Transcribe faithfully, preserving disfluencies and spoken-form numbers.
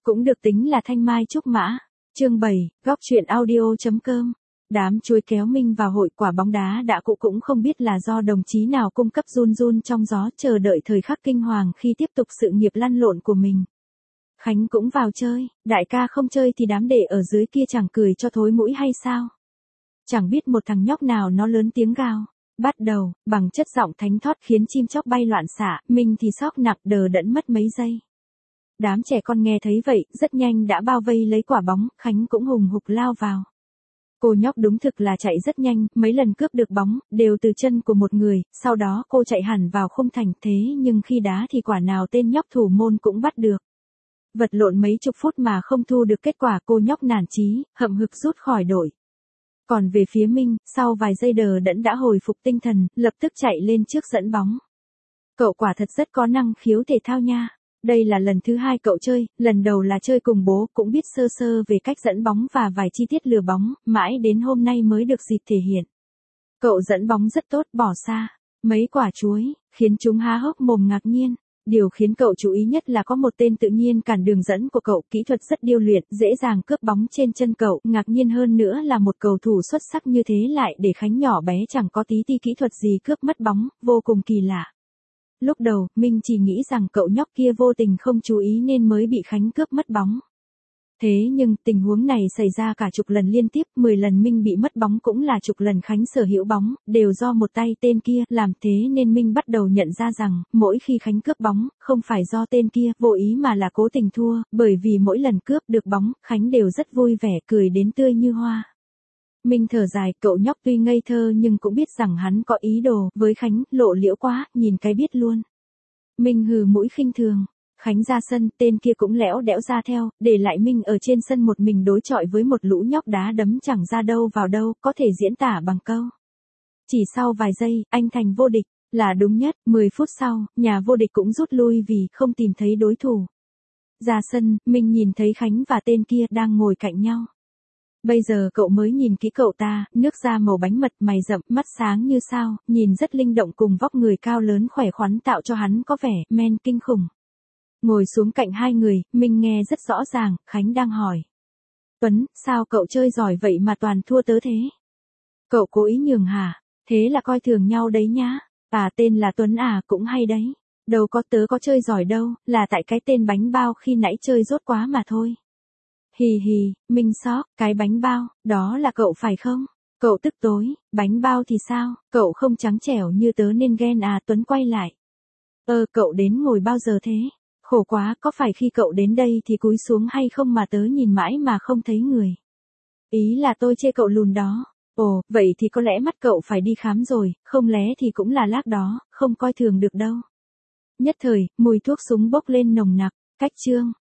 cũng được tính là thanh mai trúc mã. Chương bảy, góc truyện audio chấm com. Đám chuối kéo Minh vào hội quả bóng đá đã cũ cũng không biết là do đồng chí nào cung cấp run run trong gió chờ đợi thời khắc kinh hoàng khi tiếp tục sự nghiệp lăn lộn của mình. Khánh cũng vào chơi, đại ca không chơi thì đám đệ ở dưới kia chẳng cười cho thối mũi hay sao? Chẳng biết một thằng nhóc nào nó lớn tiếng gào. Bắt đầu, bằng chất giọng thánh thót khiến chim chóc bay loạn xạ, Minh thì sóc nặng đờ đẫn mất mấy giây. Đám trẻ con nghe thấy vậy, rất nhanh đã bao vây lấy quả bóng, Khánh cũng hùng hục lao vào. Cô nhóc đúng thực là chạy rất nhanh, mấy lần cướp được bóng, đều từ chân của một người, sau đó cô chạy hẳn vào khung thành thế nhưng khi đá thì quả nào tên nhóc thủ môn cũng bắt được. Vật lộn mấy chục phút mà không thu được kết quả, cô nhóc nản chí, hậm hực rút khỏi đội. Còn về phía Minh, sau vài giây đờ đẫn đã hồi phục tinh thần, lập tức chạy lên trước dẫn bóng. Cậu quả thật rất có năng khiếu thể thao nha. Đây là lần thứ hai cậu chơi, lần đầu là chơi cùng bố, cũng biết sơ sơ về cách dẫn bóng và vài chi tiết lừa bóng, mãi đến hôm nay mới được dịp thể hiện. Cậu dẫn bóng rất tốt, bỏ xa mấy quả chuối, khiến chúng há hốc mồm ngạc nhiên. Điều khiến cậu chú ý nhất là có một tên tự nhiên cản đường dẫn của cậu, kỹ thuật rất điêu luyện, dễ dàng cướp bóng trên chân cậu, ngạc nhiên hơn nữa là một cầu thủ xuất sắc như thế lại để Khánh nhỏ bé chẳng có tí ti kỹ thuật gì cướp mất bóng, vô cùng kỳ lạ. Lúc đầu, Minh chỉ nghĩ rằng cậu nhóc kia vô tình không chú ý nên mới bị Khánh cướp mất bóng. Thế nhưng, tình huống này xảy ra cả chục lần liên tiếp, mười lần Minh bị mất bóng cũng là chục lần Khánh sở hữu bóng, đều do một tay tên kia làm thế nên Minh bắt đầu nhận ra rằng, mỗi khi Khánh cướp bóng, không phải do tên kia vô ý mà là cố tình thua, bởi vì mỗi lần cướp được bóng, Khánh đều rất vui vẻ, cười đến tươi như hoa. Minh thở dài, cậu nhóc tuy ngây thơ nhưng cũng biết rằng hắn có ý đồ với Khánh, lộ liễu quá, nhìn cái biết luôn. Minh hừ mũi khinh thường. Khánh ra sân, tên kia cũng lẽo đẽo ra theo, để lại Minh ở trên sân một mình đối chọi với một lũ nhóc đá đấm chẳng ra đâu vào đâu, có thể diễn tả bằng câu. Chỉ sau vài giây, anh thành vô địch, là đúng nhất, mười phút sau, nhà vô địch cũng rút lui vì không tìm thấy đối thủ. Ra sân, Minh nhìn thấy Khánh và tên kia đang ngồi cạnh nhau. Bây giờ cậu mới nhìn kỹ cậu ta, nước da màu bánh mật, mày rậm, mắt sáng như sao, nhìn rất linh động cùng vóc người cao lớn khỏe khoắn tạo cho hắn có vẻ men kinh khủng. Ngồi xuống cạnh hai người, Minh nghe rất rõ ràng, Khánh đang hỏi. Tuấn, sao cậu chơi giỏi vậy mà toàn thua tớ thế? Cậu cố ý nhường hả? Thế là coi thường nhau đấy nhá. À tên là Tuấn à, cũng hay đấy. Đâu có, tớ có chơi giỏi đâu, là tại cái tên bánh bao khi nãy chơi rốt quá mà thôi. Hì hì, Minh sóc, cái bánh bao, đó là cậu phải không? Cậu tức tối, bánh bao thì sao, cậu không trắng trẻo như tớ nên ghen à? Tuấn quay lại. Ơ, ờ, cậu đến ngồi bao giờ thế? Khổ quá, có phải khi cậu đến đây thì cúi xuống hay không mà tớ nhìn mãi mà không thấy người? Ý là tôi chê cậu lùn đó. Ồ, vậy thì có lẽ mắt cậu phải đi khám rồi, không lẽ thì cũng là lác đó, không coi thường được đâu. Nhất thời, mùi thuốc súng bốc lên nồng nặc, cách chương.